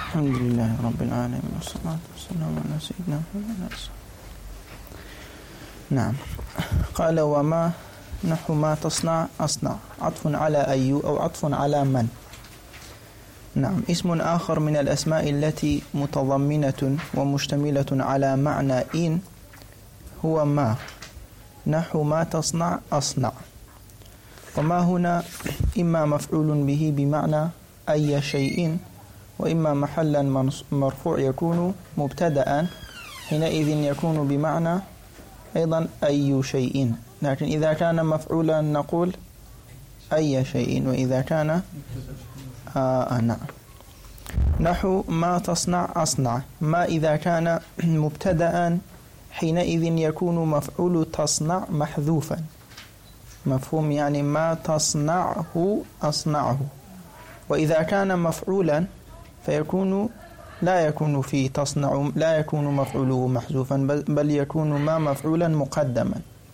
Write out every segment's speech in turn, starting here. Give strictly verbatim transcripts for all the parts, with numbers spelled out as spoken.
الحمد لله رب العالمين والصلاة والسلام على سيدنا محمد. نعم. قال وما نحو ما تصنع أصنع عطف على أي أو عطف على من. نعم. اسم آخر من الأسماء التي متضمنة ومشتملة على معنى إن هو ما. نحو ما تصنع أصنع. وما هنا إما مفعول به بمعنى أي شيء، وإما محلا مرفوع يكون مبتدأ، حينئذ يكون بمعنى أيضا أي شيء. لكن إذا كان مفعولا نقول أي شيء، وإذا كان آه نعم. نحو ما تصنع أصنع. ما إذا كان مبتدأ حينئذ يكون مفعول تصنع محذوفا. مفهوم؟ يعني ما تصنعه أصنعه. وإذا كان مفعولا فيكون لا يكون في تصنع، لا يكون مفعوله محذوفا، بل يكون ما مفعولا مقدما،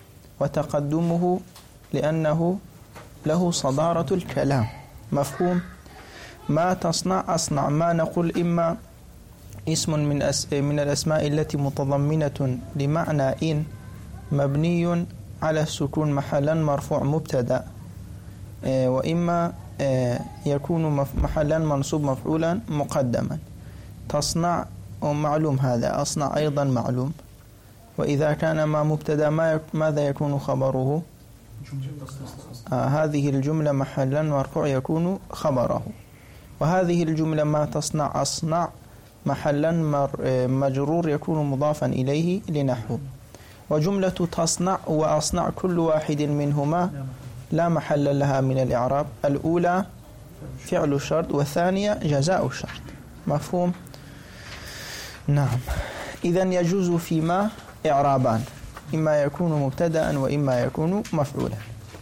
وتقدمه لأنه له صدارة الكلام. مفهوم؟ ما تصنع أصنع. ما نقول إما اسم من أس من الأسماء التي متضمنة لمعنى إن مبني على السكون محلا مرفوع مبتدأ، وإما يكون محلا منصوب مفعولا مقدما. تصنع ومعلوم هذا، أصنع أيضا معلوم. وإذا كان ما مبتدأ ما ماذا يكون خبره؟ آه هذه الجملة محلا مرفوع يكون خبره. وهذه الجملة ما تصنع أصنع محلا مجرور يكون مضافا إليه لنحو. وجملة تصنع وأصنع كل واحد منهما لا محل لها من الإعراب. الأولى فعل الشرط، والثانية جزاء الشرط. مفهوم؟ نعم. إذن يجوز فيما إعرابان، إما يكون مبتدأ وإما يكون مفعولا.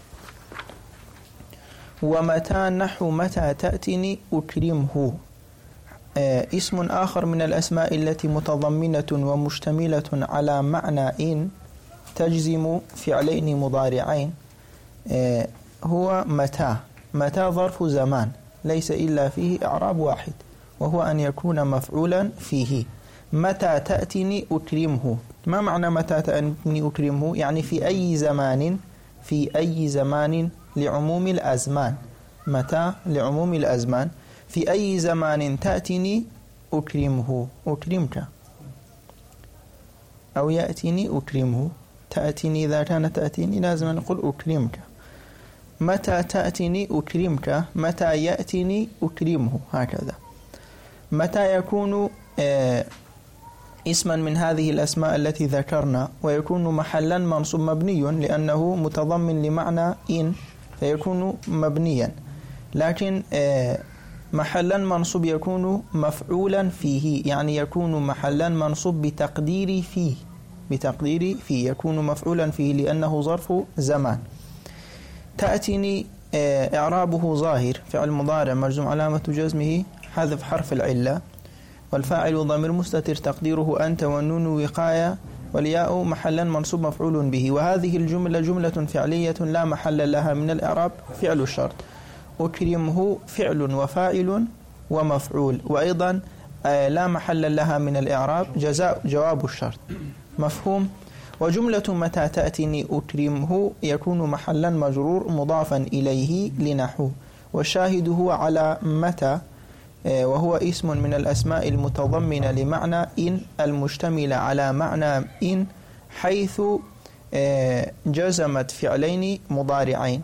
ومتى نحو متى تأتني أكرمه. آه اسم آخر من الأسماء التي متضمنة ومشتملة على معنى إن تجزم فعلين مضارعين آه هو متى. متى ظرف زمان ليس إلا فيه إعراب واحد، وهو أن يكون مفعولا فيه. متى تأتني أكرمه. ما معنى متى تأتني أكرمه؟ يعني في أي زمان، في أي زمان لعموم الأزمان. متى لعموم الأزمان. في أي زمان تأتني أكرمه. أكرمك أو يأتيني أكرمه. تأتيني إذا كانت تأتيني لازم نقول أكرمك. متى تأتيني أكرمك، متى يأتيني أكرمه، هكذا. متى يكون آه اسما من هذه الأسماء التي ذكرنا، ويكون محلا منصوب مبني لأنه متضمن لمعنى إن فيكون مبنيا. لكن آه محلا منصوب يكون مفعولا فيه، يعني يكون محلا منصوب بتقدير فيه. بتقدير فيه يكون مفعولا فيه لأنه ظرف زمان. تأتيني إعرابه ظاهر، فعل مضارع مجزوم علامة جزمه حذف حرف العلة، والفاعل ضمير مستتر تقديره أنت، والنون وقاية، والياء محلا منصوب مفعول به. وهذه الجملة جملة فعلية لا محل لها من الإعراب، فعل الشرط. أكرمه فعل وفاعل ومفعول، وأيضا لا محل لها من الإعراب جزاء جواب الشرط. مفهوم؟ وجملة متى تأتيني أكرمه يكون محلا مجرور مضافا إليه لنحو. والشاهد هو على متى، وهو اسم من الأسماء المتضمنة لمعنى إن المشتملة على معنى إن، حيث جزمت فعلين مضارعين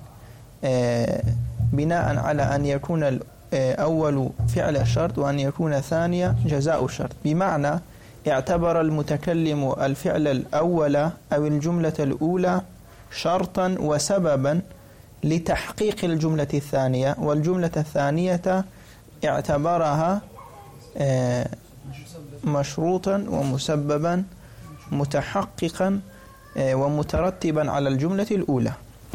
بناء على أن يكون الأول فعل الشرط وأن يكون الثاني جزاء الشرط. بمعنى اعتبر المتكلم الفعل الأول أو الجملة الأولى شرطا وسببا لتحقيق الجملة الثانية، والجملة الثانية اعتبرها مشروطا ومسببا متحققا ومترتبا على الجملة الأولى.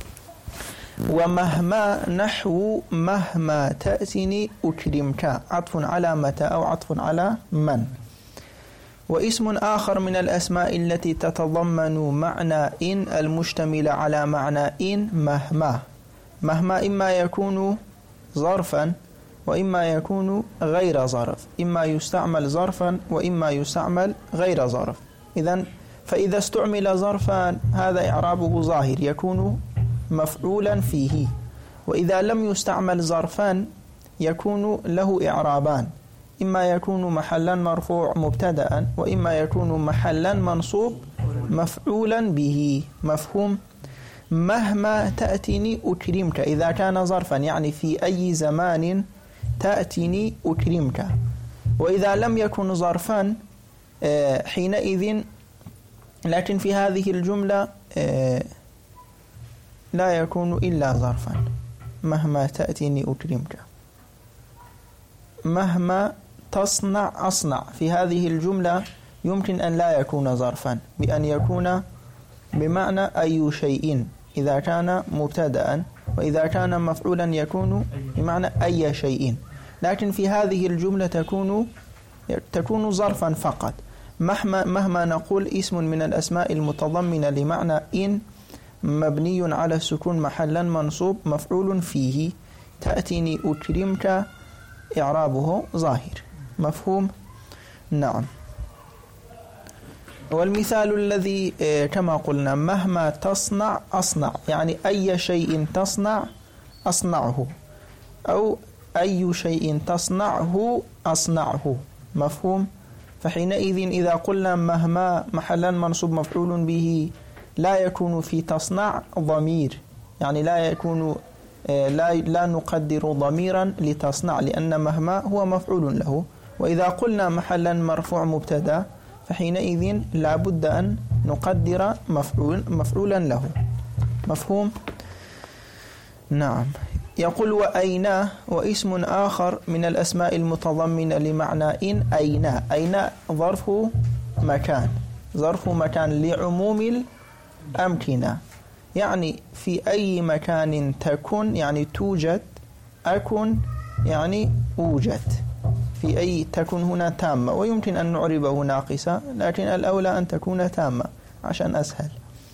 ومهما نحو مهما تأتني أكرمك عطف على متى أو عطف على من. واسم آخر من الأسماء التي تتضمن معنى إن المشتمل على معنى إن مهما. مهما إما يكون ظرفا وإما يكون غير ظرف، إما يستعمل ظرفا وإما يستعمل غير ظرف. إذن فإذا استعمل ظرفا هذا إعرابه ظاهر يكون مفعولا فيه، وإذا لم يستعمل ظرفان يكون له إعرابان، إما يكون محلا مرفوع مبتدأ وإما يكون محلا منصوب مفعولا به. مفهوم؟ مهما تأتيني أكرمك إذا كان ظرفا، يعني في أي زمان تأتيني أكرمك. وإذا لم يكن ظرفا حينئذ، لكن في هذه الجملة لا يكون إلا ظرفا. مهما تأتيني أكرمك، مهما تصنع أصنع، في هذه الجملة يمكن أن لا يكون ظرفا، بأن يكون بمعنى أي شيء إذا كان مبتدأ، وإذا كان مفعولا يكون بمعنى أي شيء. لكن في هذه الجملة تكون تكون ظرفا فقط. مهما مهما نقول اسم من الأسماء المتضمنة لمعنى إن مبني على السكون محلا منصوب مفعول فيه، تأتيني أكرمك إعرابه ظاهر. مفهوم؟ نعم. والمثال الذي كما قلنا مهما تصنع أصنع، يعني أي شيء تصنع أصنعه، أو أي شيء تصنعه أصنعه. مفهوم؟ فحينئذ إذا قلنا مهما محلا منصوب مفعول به لا يكون في تصنع ضمير، يعني لا يكون لا لا نقدر ضميرا لتصنع، لأن مهما هو مفعول له. وإذا قلنا محلا مرفوع مبتدا فحينئذ لا بد أن نقدر مفعول مفعولا له. مفهوم؟ نعم. يقول وأين، واسم آخر من الأسماء المتضمنة لمعنى إن أين. أين ظرف مكان، ظرف مكان لعموم الأمكنة، يعني في أي مكان تكون يعني توجد، أكن يعني أوجد. في أي تكون هنا تامة، ويمكن أن نعربه ناقصة، لكن الأولى أن تكون تامة عشان أسهل.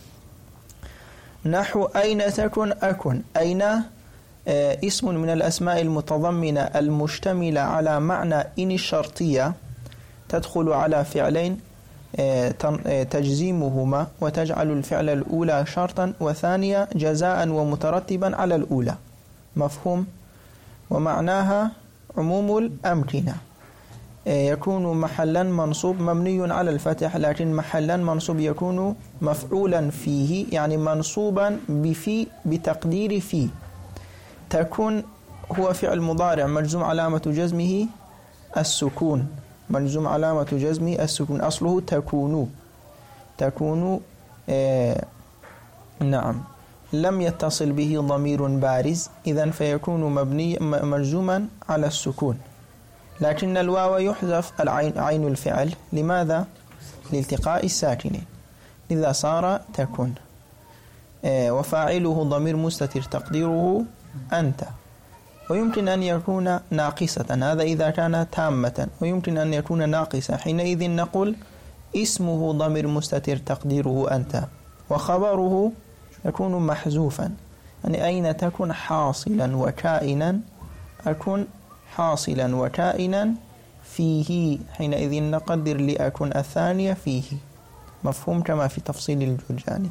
نحو أين تكن أكن. أين آه اسم من الأسماء المتضمنة المشتملة على معنى إن الشرطية، تدخل على فعلين آه آه تجزيمهما وتجعل الفعل الأولى شرطا وثانية جزاء ومترتبا على الأولى. مفهوم؟ ومعناها عموم الأمكنة. يكون محلا منصوب مبني على الفتح، لكن محلا منصوب يكون مفعولا فيه، يعني منصوبا بفي بتقدير في. تكون هو فعل مضارع مجزوم علامة جزمه السكون، مجزوم علامة جزمه السكون، أصله تكون. تكون آه نعم لم يتصل به ضمير بارز، إذن فيكون مبني مجزوما على السكون. لكن الواو يحذف العين عين الفعل، لماذا؟ لالتقاء الساكنين، لذا صار تكون. آه وفاعله ضمير مستتر تقديره أنت. ويمكن أن يكون ناقصة، هذا إذا كان تامة، ويمكن أن يكون ناقصة، حينئذ نقول اسمه ضمير مستتر تقديره أنت، وخبره يكون محذوفا، يعني أين تكن حاصلا وكائنا، أكن حاصلا وكائنا فيه، حينئذ نقدر لأكن الثانية فيه. مفهوم؟ كما في تفصيل الجرجاني.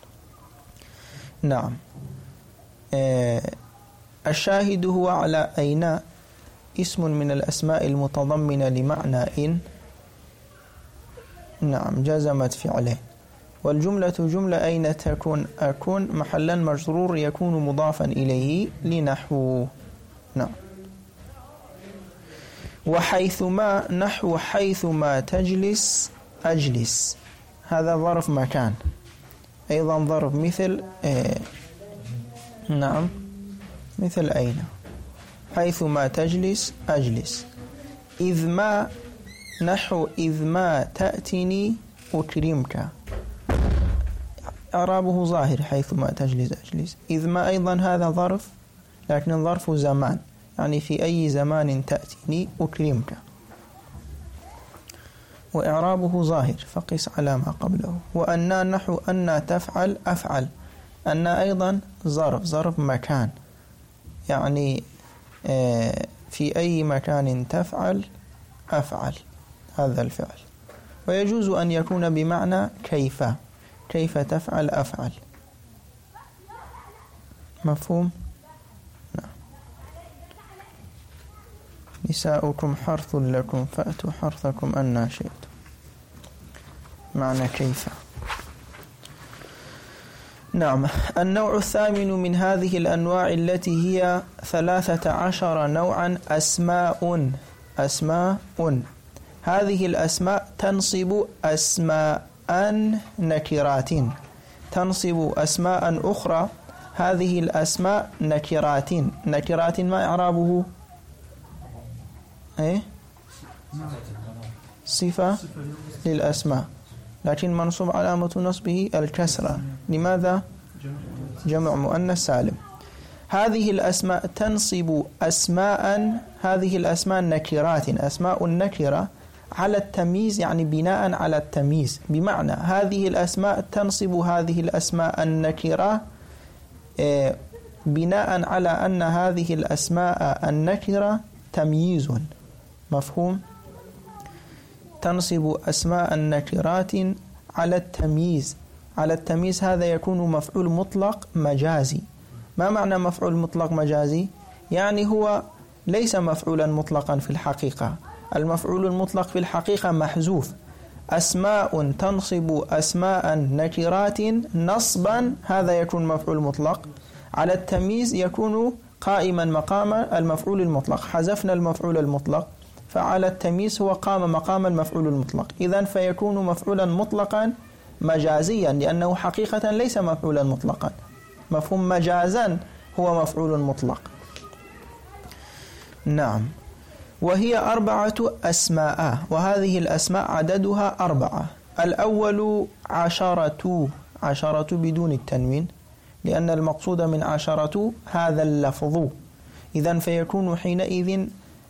نعم. آه الشاهد هو على أين اسم من الأسماء المتضمنة لمعنى إن، نعم جزمت فعلين. والجملة جملة أين تكون أكون محلا مجرور يكون مضافا إليه لنحو. نعم. وحيثما، نحو حيثما تجلس أجلس، هذا ظرف مكان، أيضا ظرف مثل آه نعم مثل أين. حيثما تجلس أجلس. إذ ما، نحو إذ ما تأتني أكرمك، إعرابه ظاهر حيثما تجلس أجلس. إذ ما أيضا هذا ظرف، لكن ظرف زمان، يعني في أي زمان تأتيني أكرمك، وإعرابه ظاهر فقس على ما قبله. وأن، نحو أن تفعل أفعل. أن أيضا ظرف، ظرف مكان، يعني في أي مكان تفعل أفعل هذا الفعل. ويجوز أن يكون بمعنى كيف، كيف تفعل أفعل. مفهوم؟ نعم. نساؤكم حرث لكم فأتوا حرثكم أن شئتم، معنى كيف. نعم. النوع الثامن من هذه الأنواع التي هي ثلاثة عشر نوعا أسماء. أسماء هذه الأسماء تنصب أسماء نكرات، تنصب أسماء أخرى. هذه الأسماء نكرات. نكرات ما إعرابه؟ إيه؟ صفة للأسماء، لكن منصوب علامة نصبه الكسرة. لماذا؟ جمع مؤنث سالم. هذه الأسماء تنصب أسماء، هذه الأسماء نكرات، أسماء النكرة على التمييز، يعني بناء على التمييز. بمعنى هذه الأسماء تنصب هذه الأسماء النكرة بناء على أن هذه الأسماء النكرة تمييز. مفهوم؟ تنصب أسماء النكرات على التمييز. على التمييز هذا يكون مفعول مطلق مجازي. ما معنى مفعول مطلق مجازي؟ يعني هو ليس مفعولا مطلقا في الحقيقة. المفعول المطلق في الحقيقة محذوف. أسماء تنصب أسماء نكرات نصبا، هذا يكون مفعول مطلق. على التمييز يكون قائما مقام المفعول المطلق. حذفنا المفعول المطلق، فعلى التمييز هو قام مقام المفعول المطلق. إذن فيكون مفعولا مطلقا مجازيا، لأنه حقيقة ليس مفعولا مطلقا. مفهوم؟ مجازا هو مفعول مطلق. نعم. وهي أربعة أسماء، وهذه الأسماء عددها أربعة. الأول عشرة، عشرة بدون التنوين، لأن المقصود من عشرة هذا اللفظ. إذن فيكون حينئذ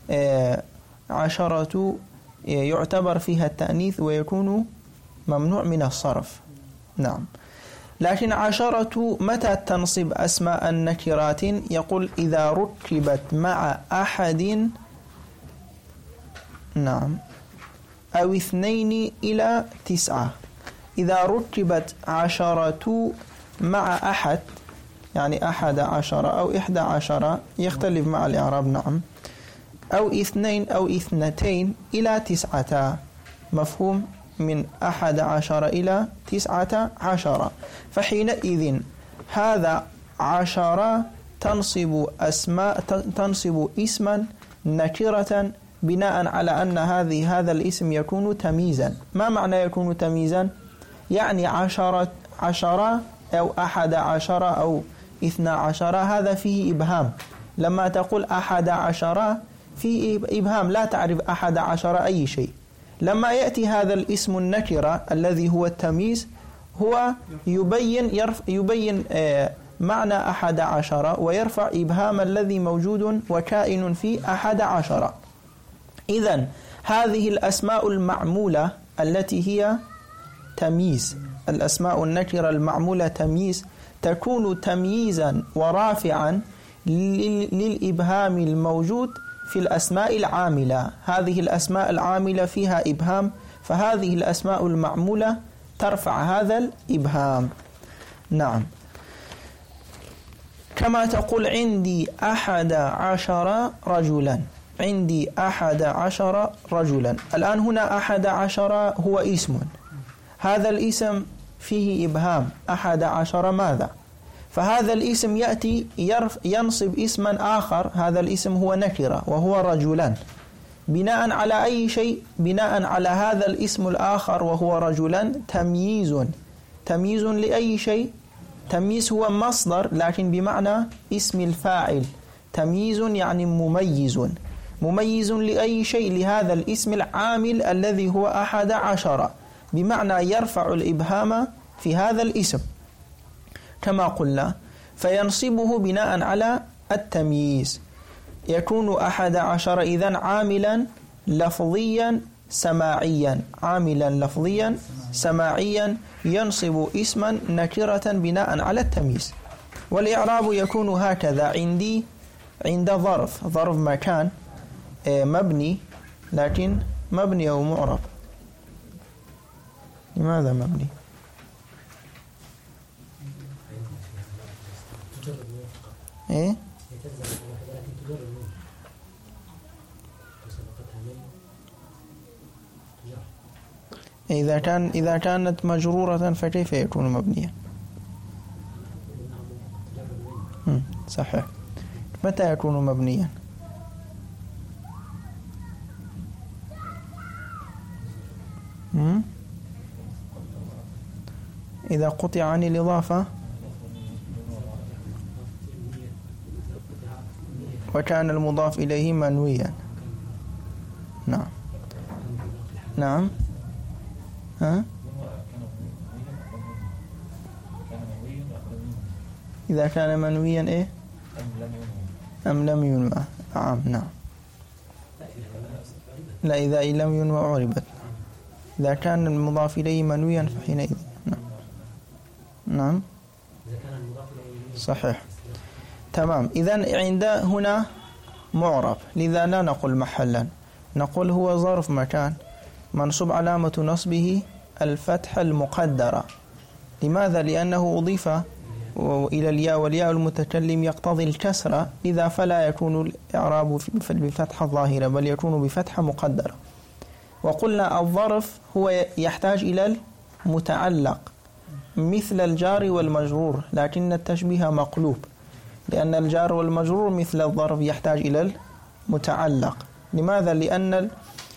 عشرة يعتبر فيها التأنيث ويكون ممنوع من الصرف. نعم. لكن عشرة متى تنصب أسماء النكرات؟ يقول إذا ركبت مع أحد، نعم، أو اثنين إلى تسعة. إذا ركبت عشرة مع أحد، يعني أحد عشر أو إحدى عشر، يختلف مع الإعراب. نعم. أو اثنين أو اثنتين إلى تسعة. مفهوم؟ من أحد عشر إلى تسعة عشر. فحينئذ هذا عشرة تنصب أسماء، تنصب اسما نكرة بناء على أن هذه هذا الاسم يكون تمييزا. ما معنى يكون تمييزا؟ يعني عشرة عشرة أو أحد عشر أو اثنى عشر، هذا فيه إبهام. لما تقول أحد عشر فيه إبهام، لا تعرف أحد عشر أي شيء. لما يأتي هذا الاسم النكرة الذي هو التمييز، هو يبين يرف يبين آه معنى أحد عشر، ويرفع إبهام الذي موجود وكائن في أحد عشر. إذن هذه الأسماء المعمولة التي هي تمييز، الأسماء النكرة المعمولة تمييز، تكون تمييزا ورافعا للإبهام الموجود في الأسماء العاملة. هذه الأسماء العاملة فيها إبهام، فهذه الأسماء المعمولة ترفع هذا الإبهام. نعم. كما تقول عندي أحد عشر رجلا، عندي أحد عشر رجلا. الآن هنا أحد عشر هو اسم، هذا الاسم فيه إبهام. أحد عشر ماذا؟ فهذا الاسم يأتي ينصب اسما آخر، هذا الاسم هو نكرة وهو رجلان. بناء على أي شيء؟ بناء على هذا الاسم الآخر وهو رجلان تمييز. تمييز لأي شيء؟ تمييز هو مصدر لكن بمعنى اسم الفاعل. تمييز يعني مميز. مميز لأي شيء؟ لهذا الاسم العامل الذي هو أحد عشر، بمعنى يرفع الإبهام في هذا الاسم كما قلنا، فينصبه بناء على التمييز. يكون أحد عشر إذن عاملا لفظيا سماعيا، عاملا لفظيا سماعيا ينصب اسما نكرة بناء على التمييز. والإعراب يكون هكذا: عندي، عند ظرف، ظرف مكان، مبني، لكن مبني أو معرب. لماذا مبني؟ إيه؟ إذا كان إذا كانت مجرورة فكيف يكون مبنيا؟ صحيح. متى يكون مبنيا؟ مم؟ إذا قطع عن الإضافة وكان المضاف إليه منويا. نعم نعم. ها؟ إذا كان منويا إيه؟ أم لم ينوى؟ نعم نعم. لا، إذا لم ينوى عربت. إذا كان المضاف إليه منويا فحينئذ نعم. نعم صحيح. تمام. إذن عند هنا معرب، لذا لا نقول محلا، نقول هو ظرف مكان منصوب علامة نصبه الفتح المقدرة. لماذا؟ لأنه أضيف إلى الياء، والياء المتكلم يقتضي الكسرة، إذا فلا يكون الإعراب بفتحة ظاهرة بل يكون بفتحة مقدرة. وقلنا الظرف هو يحتاج إلى المتعلق مثل الجار والمجرور، لكن التشبيه مقلوب، لأن الجار والمجرور مثل الظرف يحتاج إلى المتعلق. لماذا؟ لأن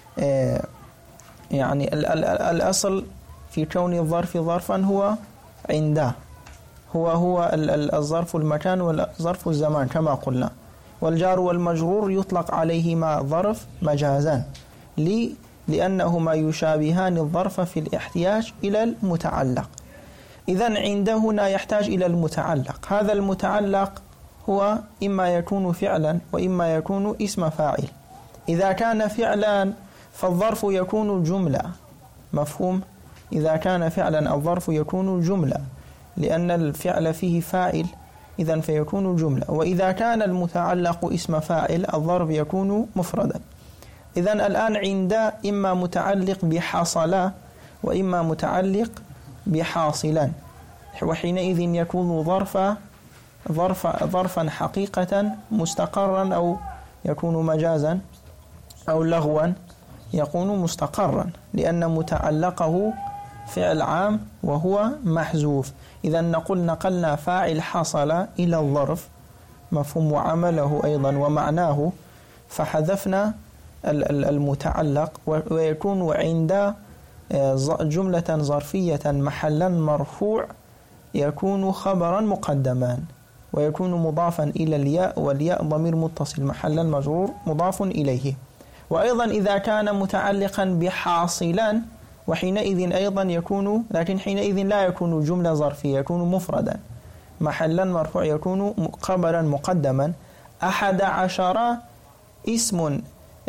يعني ال ال الأصل في كون الظرف ظرفا هو عنده، هو هو الظرف المكان والظرف الزمان كما قلنا. والجار والمجرور يطلق عليهما ظرف مجازا لي لأنهما يشابهان الظرف في الاحتياج إلى المتعلق. إذن عندهنا يحتاج إلى المتعلق. هذا المتعلق هو إما يكون فعلا وإما يكون اسم فاعل. إذا كان فعلا فالظرف يكون جملة. مفهوم؟ إذا كان فعلا الظرف يكون جملة، لأن الفعل فيه فاعل، إذن فيكون جملة. وإذا كان المتعلق اسم فاعل الظرف يكون مفردا. إذن الآن عند إما متعلق بحصل وإما متعلق بحاصلا، وحينئذ يكون ظرفا ظرف ظرفا حقيقة مستقرا، أو يكون مجازا، أو لغوا يكون مستقرا، لأن متعلقه فعل عام وهو محذوف. إذا نقول نقلنا فاعل حصل إلى الظرف، مفهوم، وعمله أيضا ومعناه، فحذفنا المتعلق، ويكون عند جملة ظرفية محلا مرفوع يكون خبرا مقدما، ويكون مضافا إلى الياء، والياء ضمير متصل محلا مجرور مضاف إليه. وأيضا إذا كان متعلقا بحاصلا وحينئذ أيضا يكون، لكن حينئذ لا يكون جملة ظرفية، يكون مفردا محلا مرفوع، يكون خبرا مقدما. أحد عشر اسم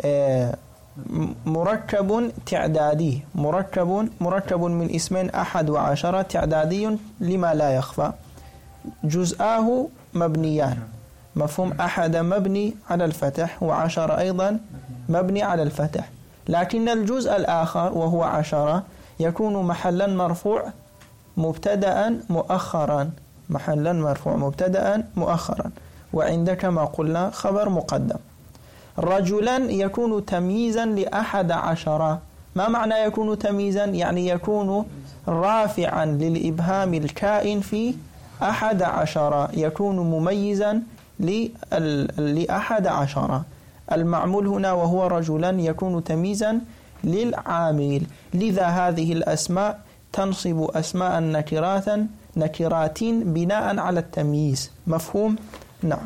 مركب تعدادي، مركب مركب من اسمين أحد وعشرة، تعدادي لما لا يخفى، جزءاه مبنيان. مفهوم؟ أحد مبني على الفتح، وعشرة أيضا مبني على الفتح، لكن الجزء الآخر وهو عشرة يكون محلا مرفوع مبتدأ مؤخرا، محلا مرفوع مبتدأ مؤخرا، وعند كما قلنا خبر مقدم. رجلا يكون تمييزا لأحد عشرة. ما معنى يكون تمييزا؟ يعني يكون رافعا للإبهام الكائن في أحد عشرة، يكون مميزا لأحد عشرة. المعمول هنا وهو رجلا يكون تمييزا للعامل، لذا هذه الأسماء تنصب أسماء نكرات نكرات بناء على التمييز. مفهوم؟ نعم.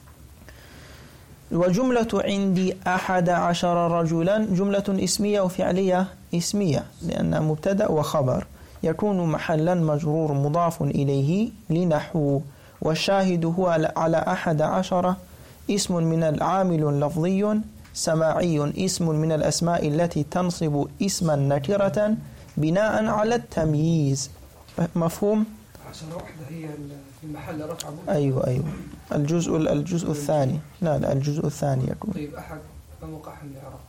وجملة عندي أحد عشر رجلا جملة اسمية وفعلية. اسمية لأنها مبتدأ وخبر، يكون محلا مجرور مضاف إليه لنحو. والشاهد هو على أحد عشر اسم من العامل لفظي سماعي، اسم من الأسماء التي تنصب اسما نكرة بناء على التمييز. مفهوم؟ عشرة واحدة هي في المحل رفع. أيوة أيوة الجزء الجزء الثاني. لا لا الجزء الثاني يكون. طيب أحد ما موقعها من الإعراب؟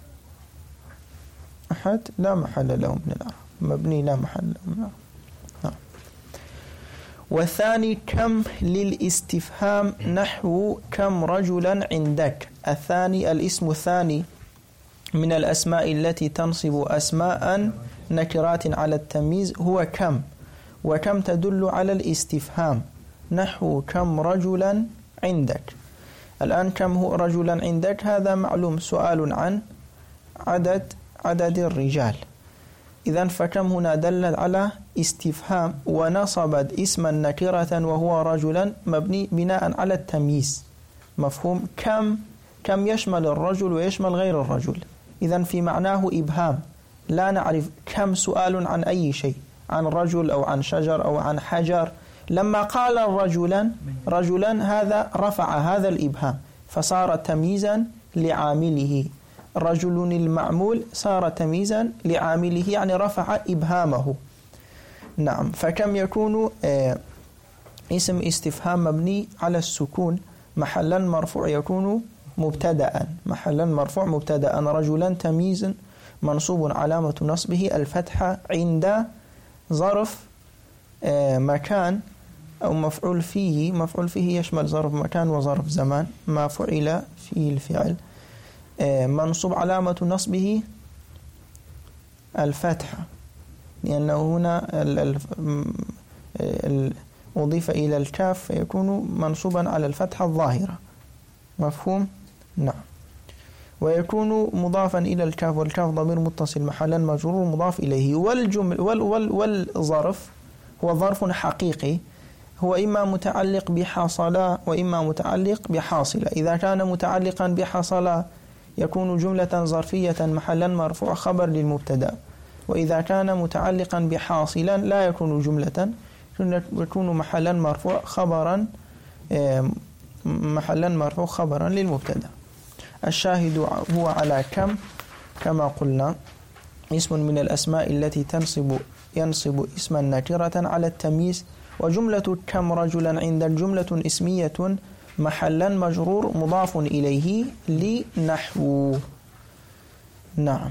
أحد لا محل له من الإعراب، مبني لا محل له من الإعراب. نعم. والثاني كم للاستفهام نحو كم رجلا عندك. الثاني الاسم الثاني من الأسماء التي تنصب أسماء نكرات على التمييز هو كم، وكم تدل على الاستفهام نحو كم رجلا عندك. الآن كم هو رجلا عندك؟ هذا معلوم، سؤال عن عدد عدد الرجال. إذن فكم هنا دلت على استفهام ونصبت اسما نكرة وهو رجلا مبني بناء على التمييز. مفهوم؟ كم كم يشمل الرجل ويشمل غير الرجل، إذن في معناه إبهام، لا نعرف كم سؤال عن أي شيء، عن رجل أو عن شجر أو عن حجر. لما قال رجلا رجلا هذا رفع هذا الإبهام فصار تمييزا لعامله، رجل المعمول صار تمييزا لعامله، يعني رفع إبهامه. نعم. فكم يكون آه اسم استفهام مبني على السكون محلا مرفوع يكون مبتدأ، محلا مرفوع مبتدأ. رجلا تمييز منصوب علامة نصبه الفتحة عند ظرف آه مكان أو مفعول فيه. مفعول فيه يشمل ظرف مكان وظرف زمان، ما فعل فيه الفعل، منصوب علامة نصبه الفتحة، لأنه هنا أضيف إلى الكاف فيكون منصوبا على الفتحة الظاهرة. مفهوم؟ نعم. ويكون مضافا إلى الكاف، والكاف ضمير متصل محلا مجرور مضاف إليه. والجمل وال وال والظرف هو ظرف حقيقي، هو إما متعلق بحصل وإما متعلق بحاصل. إذا كان متعلقا بحصل يكون جملة ظرفية محلا مرفوع خبر للمبتدأ، وإذا كان متعلقا بحاصلا لا يكون جملة، يكون محلا مرفوع خبرا محلا مرفوع خبرا للمبتدأ. الشاهد هو على كم كما قلنا اسم من الأسماء التي تنصب ينصب اسما نكرة على التمييز. وجملة كم رجلا عند الجملة اسمية محلا مجرور مضاف إليه لنحو. نعم.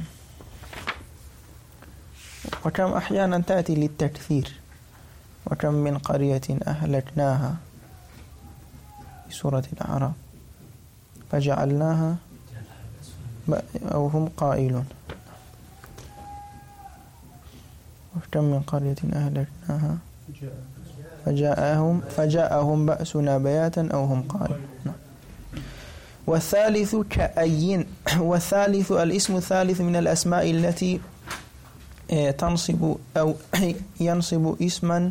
وكم أحيانا تأتي للتكثير، وكم من قرية أهلكناها في سورة الأعراف فجعلناها أو هم قائلون. وكم من قرية أهلكناها فجاءهم فجاءهم بأسنا بياتا أو هم قائلون. والثالث كأين. والثالث الاسم الثالث من الأسماء التي تنصب أو ينصب اسما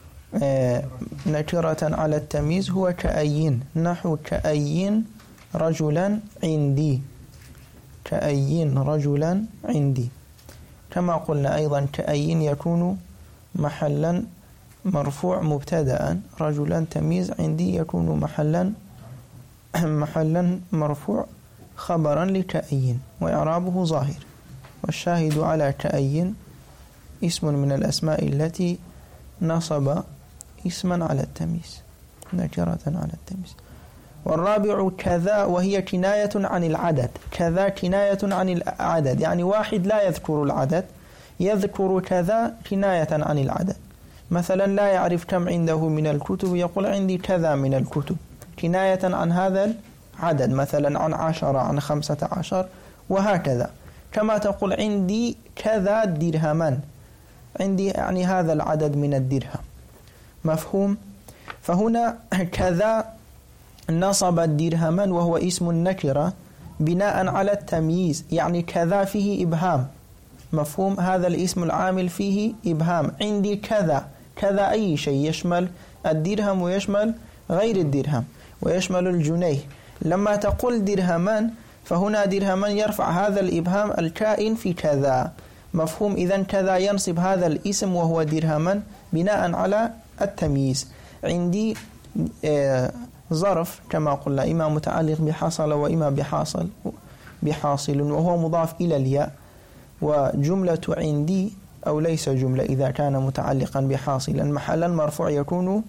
نكرة على التمييز هو كأين، نحو كأين رجلا عندي، كأين رجلا عندي. كما قلنا أيضا كأين يكون محلا مرفوع مبتدأ، رجلا تمييز عندي يكون محلا محلا مرفوع خبرا لكأين وإعرابه ظاهر. والشاهد على كأين اسم من الأسماء التي نصب اسما على التمييز، نكرة على التمييز. والرابع كذا، وهي كناية عن العدد. كذا كناية عن العدد، يعني واحد لا يذكر العدد، يذكر كذا كناية عن العدد. مثلا لا يعرف كم عنده من الكتب، يقول عندي كذا من الكتب، كناية عن هذا العدد، مثلا عن عشرة، عن خمسة عشر، وهكذا. كما تقول عندي كذا درهما، عندي يعني هذا العدد من الدرهم. مفهوم؟ فهنا كذا نصب درهما وهو اسم النكرة بناء على التمييز، يعني كذا فيه إبهام. مفهوم؟ هذا الاسم العامل فيه إبهام. عندي كذا، كذا أي شيء، يشمل الدرهم ويشمل غير الدرهم ويشمل الجنيه. لما تقول درهما فهنا درهما يرفع هذا الإبهام الكائن في كذا. مفهوم؟ إذن كذا ينصب هذا الاسم وهو درهما بناء على التمييز. عندي آه ظرف كما قلنا إما متعلق بحصل وإما بحاصل بحاصل وهو مضاف إلى الياء. وجملة عندي أو ليس جملة إذا كان متعلقا بحاصلا محلا مرفوع يكون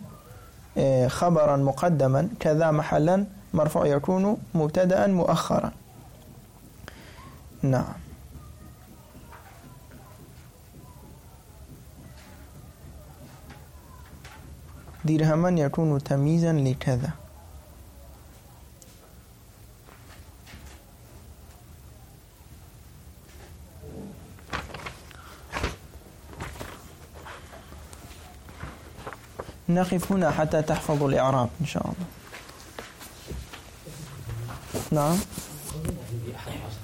خبرا مقدما، كذا محلا مرفوع يكون مبتدأ مؤخرا. نعم. درهما يكون تمييزا لكذا. نقف هنا حتى تحفظوا الإعراب إن شاء الله. نعم.